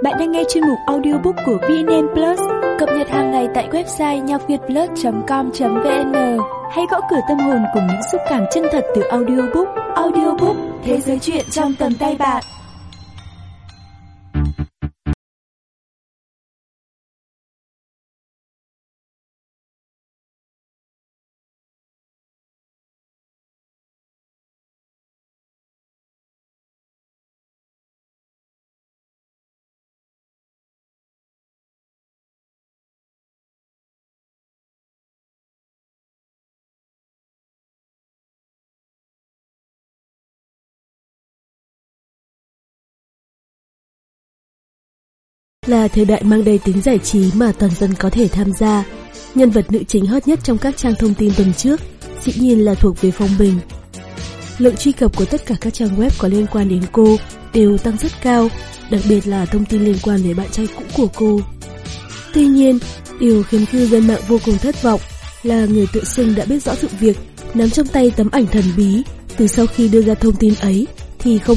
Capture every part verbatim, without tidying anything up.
Bạn đang nghe chuyên mục audiobook của vê en en Plus, cập nhật hàng ngày tại website nhoc việt plus chấm com chấm vn. Hãy gõ cửa tâm hồn cùng những xúc cảm chân thật từ audiobook. Audiobook, thế giới chuyện trong tầm tay bạn. Là thời đại mang đầy tính giải trí mà toàn dân có thể tham gia. Nhân vật nữ chính hot nhất trong các trang thông tin tuần trước dĩ nhiên là thuộc về Phong Bình. Lượng truy cập của tất cả các trang web có liên quan đến cô đều tăng rất cao, đặc biệt là thông tin liên quan đến bạn trai cũ của cô. Tuy nhiên, điều khiến cư dân mạng vô cùng thất vọng là người tự xưng đã biết rõ sự việc, nắm trong tay tấm ảnh thần bí, từ sau khi đưa ra thông tin ấy thì không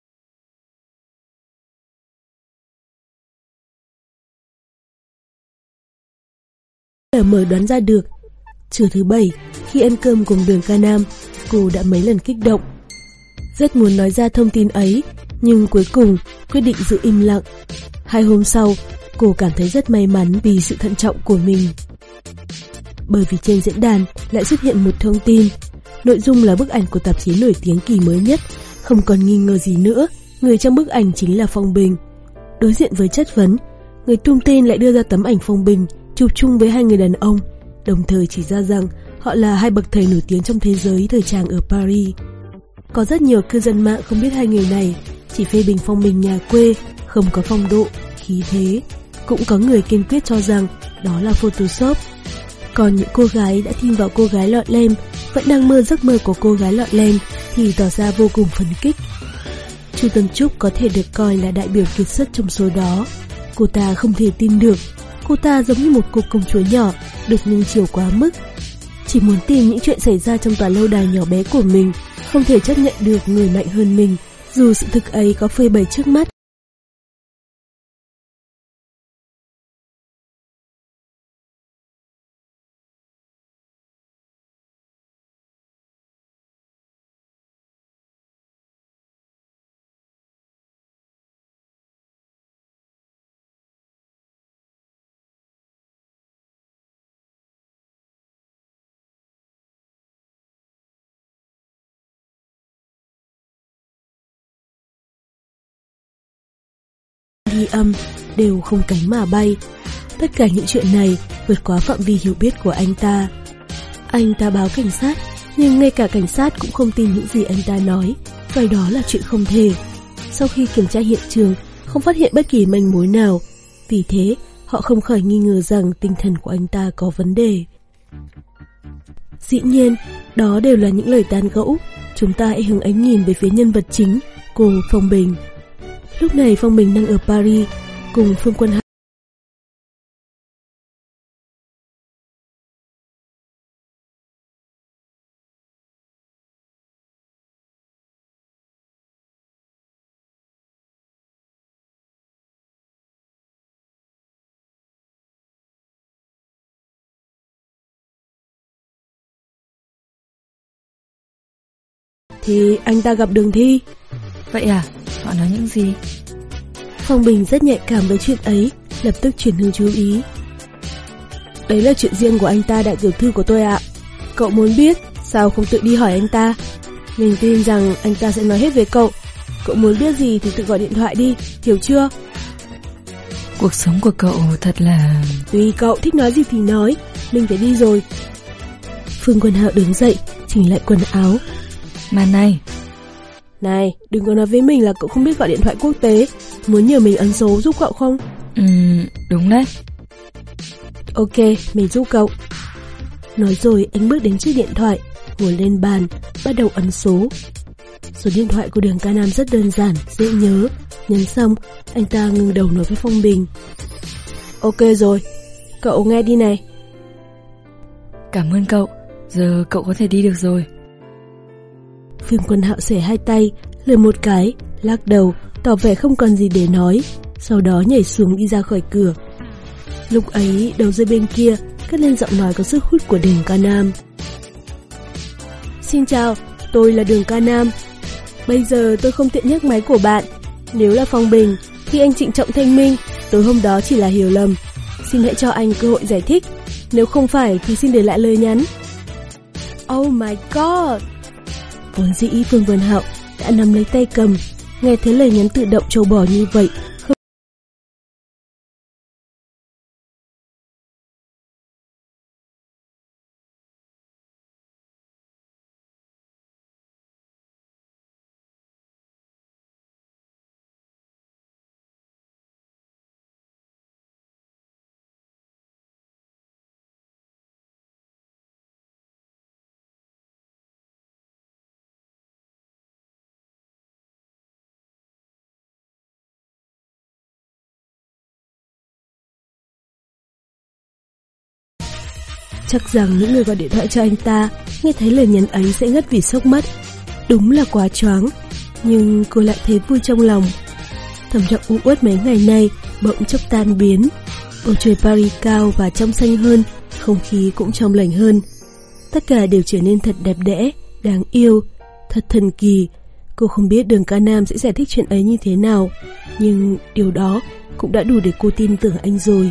mở đoán ra được. Trưa thứ bảy, khi ăn cơm cùng Đường Ca Nam, cô đã mấy lần kích động. Rất muốn nói ra thông tin ấy, nhưng cuối cùng quyết định giữ im lặng. Hai hôm sau, cô cảm thấy rất may mắn vì sự thận trọng của mình. Bởi vì trên diễn đàn lại xuất hiện một thông tin. Nội dung là bức ảnh của tạp chí nổi tiếng kỳ mới nhất. Không còn nghi ngờ gì nữa, người trong bức ảnh chính là Phong Bình. Đối diện với chất vấn, người tung tin lại đưa ra tấm ảnh Phong Bình chụp chung với hai người đàn ông, đồng thời chỉ ra rằng họ là hai bậc thầy nổi tiếng trong thế giới thời trang ở Paris. Có rất nhiều cư dân mạng không biết hai người này, chỉ phê bình Phong Bình nhà quê, không có phong độ, khí thế. Cũng có người kiên quyết cho rằng đó là Photoshop. Còn những cô gái đã tin vào cô gái lọ lem, vẫn đang mơ giấc mơ của cô gái lọ lem thì tỏ ra vô cùng phấn khích. Chu Tân Trúc có thể được coi là đại biểu kiệt xuất trong số đó. Cô ta không thể tin được. Cô ta giống như một cô công chúa nhỏ, được nuông chiều quá mức. Chỉ muốn tìm những chuyện xảy ra trong tòa lâu đài nhỏ bé của mình, không thể chấp nhận được người mạnh hơn mình, dù sự thực ấy có phơi bày trước mắt. Ghi âm đều không cánh mà bay. Tất cả những chuyện này vượt quá phạm vi hiểu biết của anh ta. Anh ta báo cảnh sát, nhưng ngay cả cảnh sát cũng không tin những gì anh ta nói, coi đó là chuyện không thể. Sau khi kiểm tra hiện trường, không phát hiện bất kỳ manh mối nào. Vì thế, họ không khỏi nghi ngờ rằng tinh thần của anh ta có vấn đề. Dĩ nhiên, đó đều là những lời tán gẫu. Chúng ta hãy hướng ánh nhìn về phía nhân vật chính, cô Phong Bình. Lúc này Phong Bình đang ở Paris cùng Phương Quân Hạo. Thì anh ta gặp Đường Thi. Vậy à? Họ nói những gì? Phong Bình rất nhạy cảm với chuyện ấy, lập tức chuyển hướng chú ý. Đấy là chuyện riêng của anh ta, đại tiểu thư của tôi ạ. Cậu muốn biết, sao không tự đi hỏi anh ta? Mình tin rằng anh ta sẽ nói hết với cậu. Cậu muốn biết gì thì tự gọi điện thoại đi, hiểu chưa? Cuộc sống của cậu thật là... Tùy cậu thích nói gì thì nói, mình phải đi rồi. Phương Quân Hạo đứng dậy, chỉnh lại quần áo. Mà này Này, đừng có nói với mình là cậu không biết gọi điện thoại quốc tế. Muốn nhờ mình ấn số giúp cậu không? Ừ, đúng đấy. Ok, mình giúp cậu. Nói rồi anh bước đến chiếc điện thoại, ngồi lên bàn, bắt đầu ấn số. Số điện thoại của Đường Ca Nam rất đơn giản, dễ nhớ. Nhấn xong, anh ta ngừng đầu nói với Phong Bình. Ok rồi, cậu nghe đi này. Cảm ơn cậu, giờ cậu có thể đi được rồi. Phương Quân Hạo xẻ hai tay, lườm một cái, lắc đầu, tỏ vẻ không còn gì để nói. sau đó nhảy xuống đi ra khỏi cửa. Lúc ấy, đầu dây bên kia cất lên giọng nói có sức hút của Đường Ca Nam. Xin chào, tôi là Đường Ca Nam. Bây giờ tôi không tiện nhấc máy của bạn. Nếu là Phong Bình thì anh trịnh trọng thanh minh tối hôm đó chỉ là hiểu lầm. Xin hãy cho anh cơ hội giải thích. Nếu không phải thì xin để lại lời nhắn. Oh my god! Vốn dĩ Phương Vân Hạo đã nắm lấy tay cầm, nghe thấy lời nhắn tự động trâu bò như vậy. Chắc rằng những người gọi điện thoại cho anh ta nghe thấy lời nhắn ấy sẽ ngất vì sốc mất. Đúng là quá choáng. Nhưng cô lại thấy vui trong lòng. Thầm trọng u uất mấy ngày nay bỗng chốc tan biến. Bầu trời Paris cao và trong xanh hơn, không khí cũng trong lành hơn. Tất cả đều trở nên thật đẹp đẽ, đáng yêu, thật thần kỳ. Cô không biết Đường Ca Nam sẽ giải thích chuyện ấy như thế nào, nhưng điều đó cũng đã đủ để cô tin tưởng anh rồi.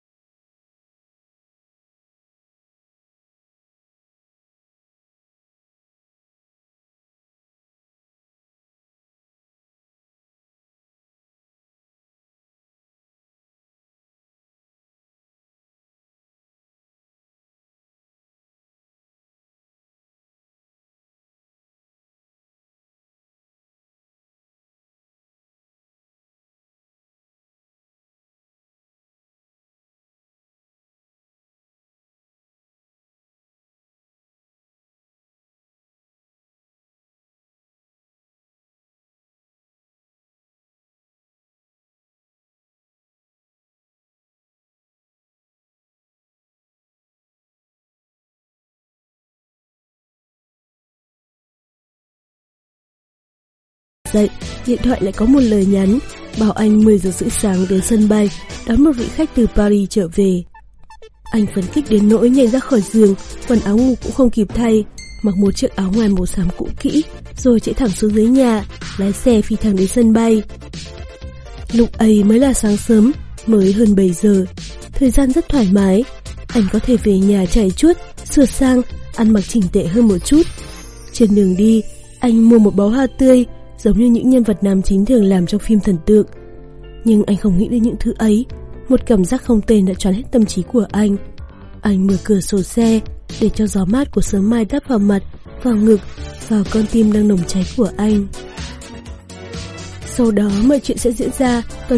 Dậy, điện thoại lại có một lời nhắn bảo anh mười giờ rưỡi sáng đến sân bay đón một vị khách từ Paris trở về. Anh phấn khích đến nỗi nhảy ra khỏi giường, quần áo ngủ cũng không kịp thay, mặc một chiếc áo ngoài màu xám cũ kỹ, rồi chạy thẳng xuống dưới nhà, lái xe phi thẳng đến sân bay. Lúc ấy mới là sáng sớm, mới hơn bảy giờ, thời gian rất thoải mái. Anh có thể về nhà chải chuốt, sửa sang, ăn mặc chỉnh tệ hơn một chút. Trên đường đi, anh mua một bó hoa tươi, giống như những nhân vật nam chính thường làm trong phim thần tượng. Nhưng anh không nghĩ đến những thứ ấy. Một cảm giác không tên đã choán hết tâm trí của anh. Anh mở cửa sổ xe để cho gió mát của sớm mai đắp vào mặt, vào ngực, vào con tim đang nồng cháy của anh. Sau đó mọi chuyện sẽ diễn ra tuần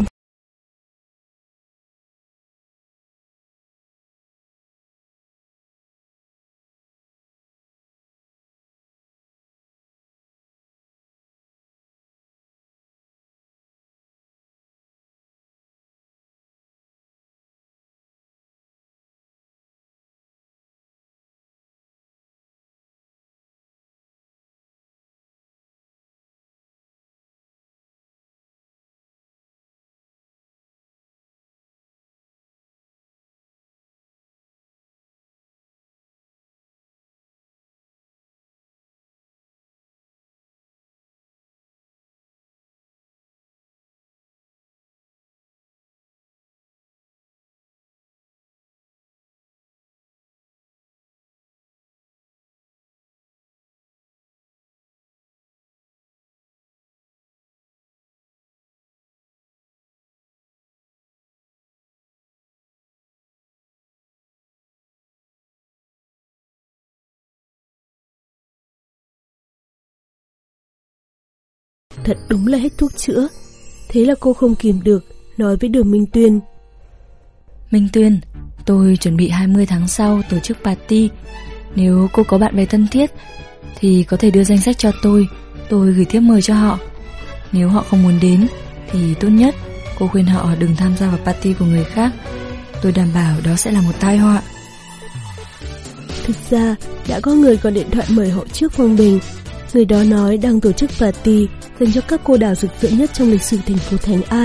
thật đúng là hết thuốc chữa. Thế là cô không kìm được, nói với Đường Minh Tuyên. Minh Tuyên, tôi chuẩn bị hai mươi tháng sau tổ chức party. Nếu cô có bạn bè thân thiết thì có thể đưa danh sách cho tôi, tôi gửi thiếp mời cho họ. Nếu họ không muốn đến thì tốt nhất cô khuyên họ đừng tham gia vào party của người khác. Tôi đảm bảo đó sẽ là một tai họa. Thực ra đã có người gọi điện thoại mời họ trước Phong Bình. Người đó nói đang tổ chức party dành cho các cô đào rực rỡ nhất trong lịch sử thành phố Thành An.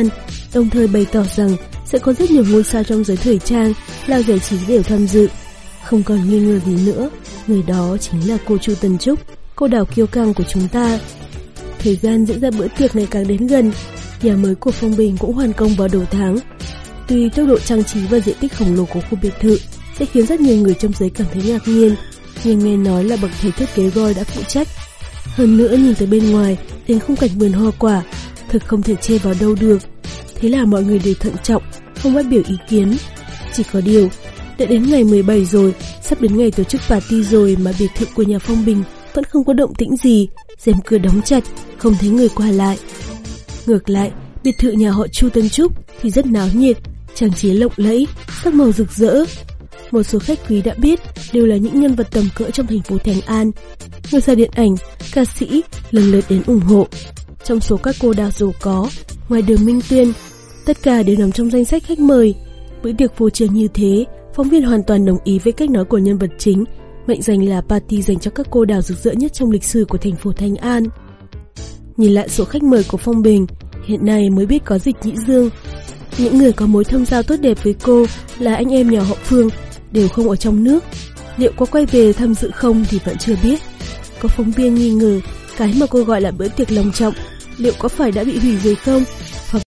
đồng thời bày tỏ rằng sẽ có rất nhiều ngôi sao trong giới thời trang, là giải trí đều tham dự. Không còn nghi ngờ gì nữa, người đó chính là cô Chu Tân Trúc, cô đào kiêu căng của chúng ta. Thời gian diễn ra bữa tiệc ngày càng đến gần, nhà mới của Phong Bình cũng hoàn công vào đầu tháng. Tuy tốc độ trang trí và diện tích khổng lồ của khu biệt thự sẽ khiến rất nhiều người trong giới cảm thấy ngạc nhiên, nhưng nghe nói là bậc thầy thiết kế Roy đã phụ trách. Hơn nữa nhìn từ bên ngoài đến khung cảnh vườn hoa quả, thực không thể chê vào đâu được. Thế là mọi người đều thận trọng, không phát biểu ý kiến. Chỉ có điều, đã đến ngày mười bảy rồi, sắp đến ngày tổ chức party rồi mà biệt thự của nhà Phong Bình vẫn không có động tĩnh gì, rèm cửa đóng chặt, không thấy người qua lại. Ngược lại, biệt thự nhà họ Chu Tân Trúc thì rất náo nhiệt, trang trí lộng lẫy, sắc màu rực rỡ. Một số khách quý đã biết đều là những nhân vật tầm cỡ trong thành phố Thành An. Ngôi sao điện ảnh, ca sĩ lần lượt đến ủng hộ. Trong số các cô đào giàu có, ngoài Đường Minh Tuyên, tất cả đều nằm trong danh sách khách mời. Bữa tiệc vô trường như thế, phóng viên hoàn toàn đồng ý với cách nói của nhân vật chính, mệnh danh là party dành cho các cô đào rực rỡ nhất trong lịch sử của thành phố Thành An. Nhìn lại số khách mời của Phong Bình, hiện nay mới biết có Dịch Nhĩ Dương. Những người có mối thâm giao tốt đẹp với cô là anh em nhà họ Phương, đều không ở trong nước. Liệu có quay về tham dự không thì vẫn chưa biết. Có phóng viên nghi ngờ cái mà cô gọi là bữa tiệc long trọng liệu có phải đã bị hủy rồi không? Hoặc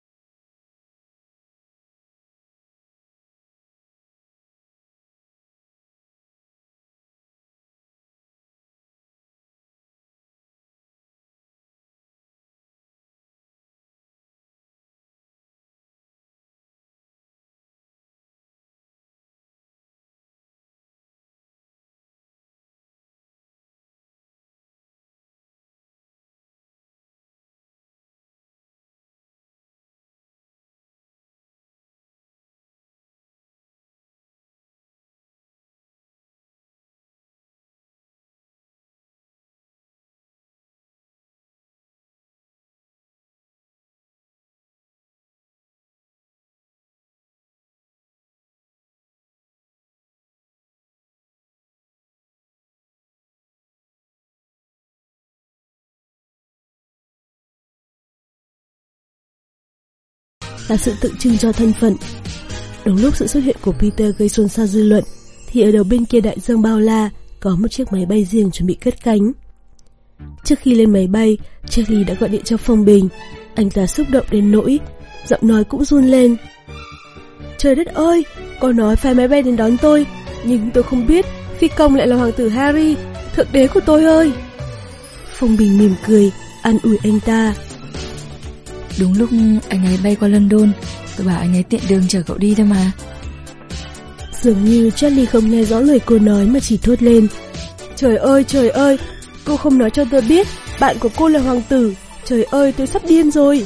là sự tự trưng cho thân phận. Đúng lúc sự xuất hiện của Peter gây xôn xao dư luận, thì ở đầu bên kia đại dương bao la có một chiếc máy bay riêng chuẩn bị cất cánh. Trước khi lên máy bay, Charlie đã gọi điện cho Phong Bình. Anh ta xúc động đến nỗi giọng nói cũng run lên. Trời đất ơi, cô nói phái máy bay đến đón tôi, nhưng tôi không biết phi công lại là hoàng tử Harry, thượng đế của tôi ơi. Phong Bình mỉm cười, an ủi anh ta. Đúng lúc anh ấy bay qua London, tôi bảo anh ấy tiện đường chở cậu đi thôi mà. Dường như Charlie không nghe rõ lời cô nói mà chỉ thốt lên. Trời ơi, trời ơi, cô không nói cho tôi biết bạn của cô là hoàng tử. Trời ơi, tôi sắp điên rồi.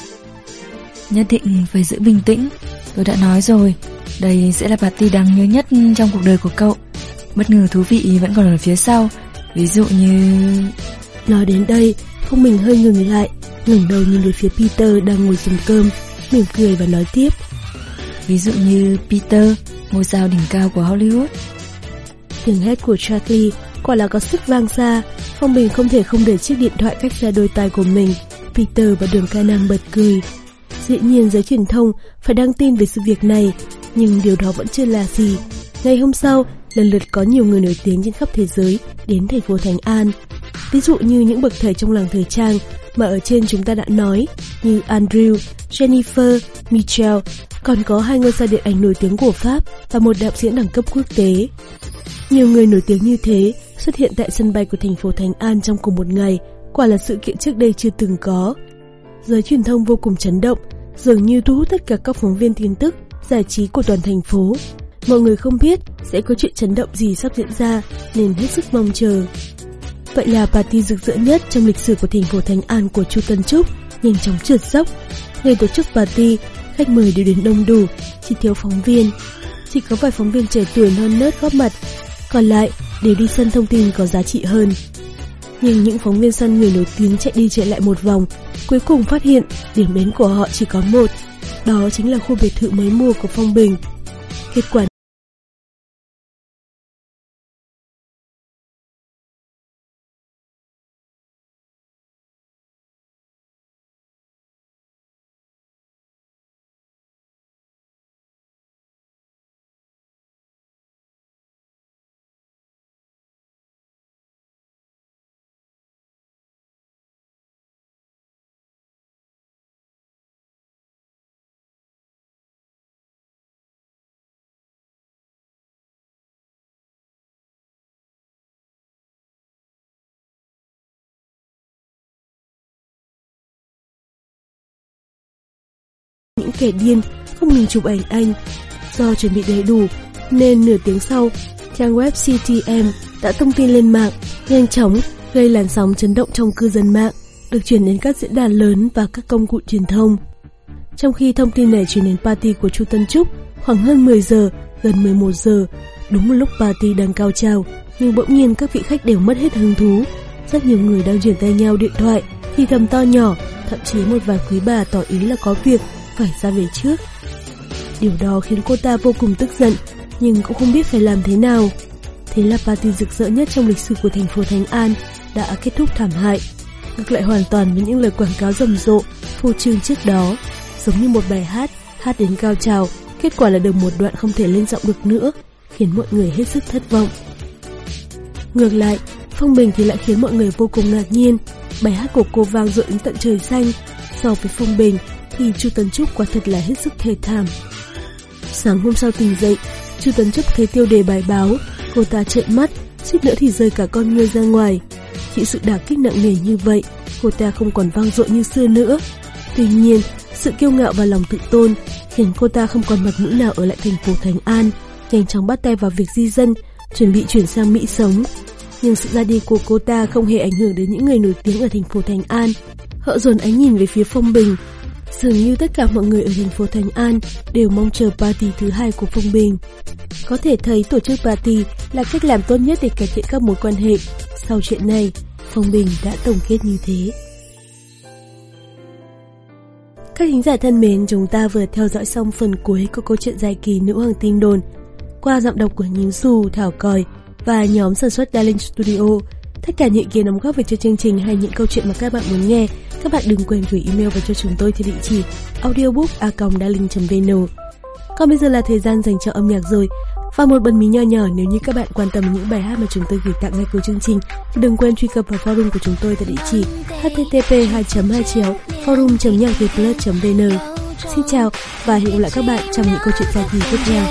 Nhất định phải giữ bình tĩnh. Tôi đã nói rồi, đây sẽ là party đáng nhớ nhất trong cuộc đời của cậu. Bất ngờ thú vị vẫn còn ở phía sau. Ví dụ như... Nói đến đây, Phong Bình hơi ngừng lại, ngẩng đầu nhìn về phía Peter đang ngồi dùng cơm, mỉm cười và nói tiếp. Ví dụ như Peter, ngôi sao đỉnh cao của Hollywood. Tiếng hét của Charlie quả là có sức vang xa. Phong Bình không thể không để chiếc điện thoại cách xa đôi tai của mình. Peter và Đường Ca Nam bật cười. Dĩ nhiên giới truyền thông phải đăng tin về sự việc này, nhưng điều đó vẫn chưa là gì. Ngày hôm sau, lần lượt có nhiều người nổi tiếng trên khắp thế giới đến thành phố Thành An. Ví dụ như những bậc thầy trong làng thời trang mà ở trên chúng ta đã nói, như Andrew, Jennifer, Michelle, còn có hai ngôi sao điện ảnh nổi tiếng của Pháp và một đạo diễn đẳng cấp quốc tế. Nhiều người nổi tiếng như thế xuất hiện tại sân bay của thành phố Thành An trong cùng một ngày, quả là sự kiện trước đây chưa từng có. Giới truyền thông vô cùng chấn động, dường như thu hút tất cả các phóng viên tin tức, giải trí của toàn thành phố. Mọi người không biết sẽ có chuyện chấn động gì sắp diễn ra nên hết sức mong chờ. Vậy là party rực rỡ nhất trong lịch sử của thành phố Thành An của Chu Tân Trúc nhanh chóng trượt dốc. Ngày tổ chức party, khách mời đều đến đông đủ, chỉ thiếu phóng viên. Chỉ có vài phóng viên trẻ tuổi non nớt góp mặt, còn lại đều đi săn thông tin có giá trị hơn. Nhưng những phóng viên săn người nổi tiếng chạy đi chạy lại một vòng, cuối cùng phát hiện điểm đến của họ chỉ có một, đó chính là khu biệt thự mới mua của Phong Bình. Kết quả những kẻ điên không ngừng chụp ảnh anh. Do chuẩn bị đầy đủ nên nửa tiếng sau, trang web xê tê em đã tung tin lên mạng, nhanh chóng gây làn sóng chấn động trong cư dân mạng, được chuyển đến các diễn đàn lớn và các công cụ truyền thông. Trong khi thông tin này truyền đến party của Chu Tân Trúc khoảng hơn mười giờ, gần mười một giờ, đúng một lúc party đang cao trào, nhưng bỗng nhiên các vị khách đều mất hết hứng thú. Rất nhiều người đang chuyển tay nhau điện thoại, thì thầm to nhỏ, thậm chí một vài quý bà tỏ ý là có việc phải ra về trước. Điều đó khiến cô ta vô cùng tức giận, nhưng cũng không biết phải làm thế nào. Thế là party rực rỡ nhất trong lịch sử của thành phố Thánh An đã kết thúc thảm hại, ngược lại hoàn toàn với những lời quảng cáo rầm rộ, phô trương trước đó. Giống như một bài hát, hát đến cao trào, kết quả là được một đoạn không thể lên giọng được nữa, khiến mọi người hết sức thất vọng. Ngược lại, Phong Bình thì lại khiến mọi người vô cùng ngạc nhiên. Bài hát của cô vang dội đến tận trời xanh. So với Phong Bình thì Chu Tấn Trúc quả thật là hết sức thê thảm. Sáng hôm sau tỉnh dậy, Chu Tấn Trúc thấy tiêu đề bài báo, cô ta trợn mắt, suýt nữa thì rơi cả con ngươi ra ngoài. Chịu sự đả kích nặng nề như vậy, cô ta không còn vang dội như xưa nữa. Tuy nhiên, sự kiêu ngạo và lòng tự tôn khiến cô ta không còn mặt mũi nào ở lại thành phố Thánh An, nhanh chóng bắt tay vào việc di dân, chuẩn bị chuyển sang Mỹ sống. Nhưng sự ra đi của cô ta không hề ảnh hưởng đến những người nổi tiếng ở thành phố Thánh An. Họ dồn ánh nhìn về phía Phong Bình. Dường như tất cả mọi người ở thành phố Thánh An đều mong chờ party thứ hai của Phong Bình. Có thể thấy tổ chức party là cách làm tốt nhất để cải thiện các mối quan hệ. Sau chuyện này, Phong Bình đã tổng kết như thế. Các thính giả thân mến, chúng ta vừa theo dõi xong phần cuối của câu chuyện dài kỳ Nữ Hoàng Tin Đồn qua giọng đọc của Nhím Xù, Thảo Còi và nhóm sản xuất Darling Studio. Tất cả những ý kiến đóng góp về cho chương trình hay những câu chuyện mà các bạn muốn nghe, các bạn đừng quên gửi email vào cho chúng tôi theo địa chỉ audiobook a còng darling chấm vn. Còn bây giờ là thời gian dành cho âm nhạc rồi. Và một bật mí nho nhỏ, nếu như các bạn quan tâm những bài hát mà chúng tôi gửi tặng ngay cuối chương trình thì đừng quên truy cập vào forum của chúng tôi tại địa chỉ h t t p hai hai chéo forum chấm nhạc việt plus chấm vn. Xin chào và hẹn gặp lại các bạn trong những câu chuyện dài kỳ tiếp theo.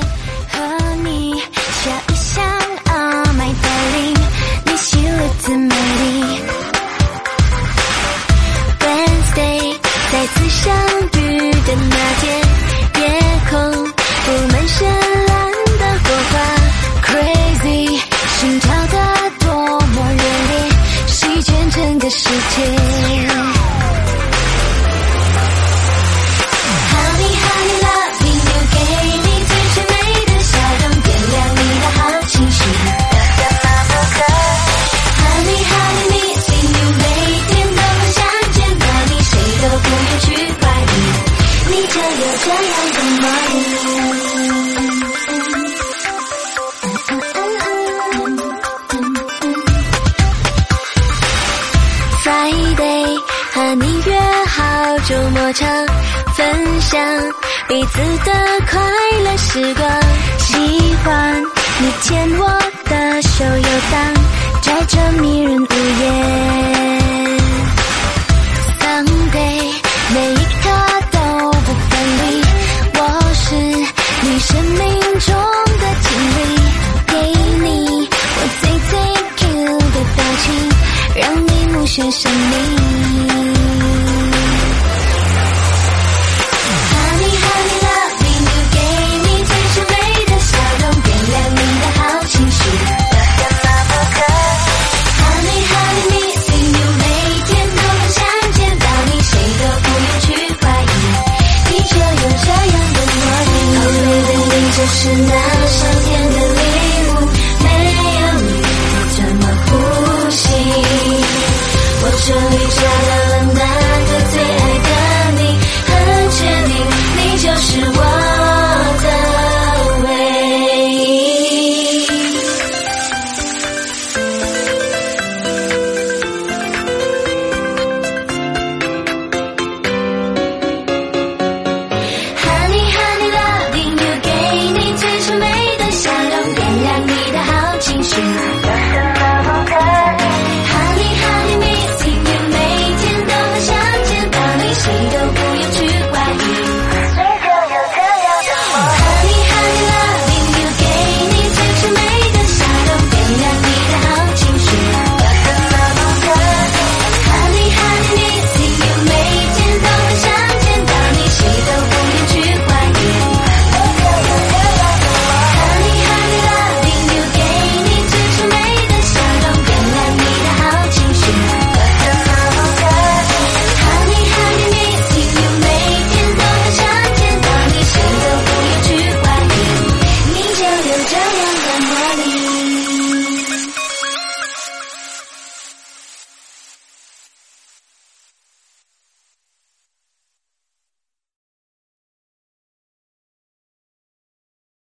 Wednesday 再次相遇的那天，夜空布满绚烂的火花 ，Crazy 心跳得多么热烈，席卷整个世界。Honey honey loving you， 给你最甜美的笑容，点亮你的好情绪。Honey honey missing you， 每天都很想见到你，谁都不用去怀疑，你就有这样的魔力。Friday 和你约好周末场，分享彼此的快乐时光，喜欢你牵我的手游荡，在这迷人午夜。Sunday 每一刻都不分离，我是你生命中的经历，给你我最最 Q 的表情，让你目眩神迷。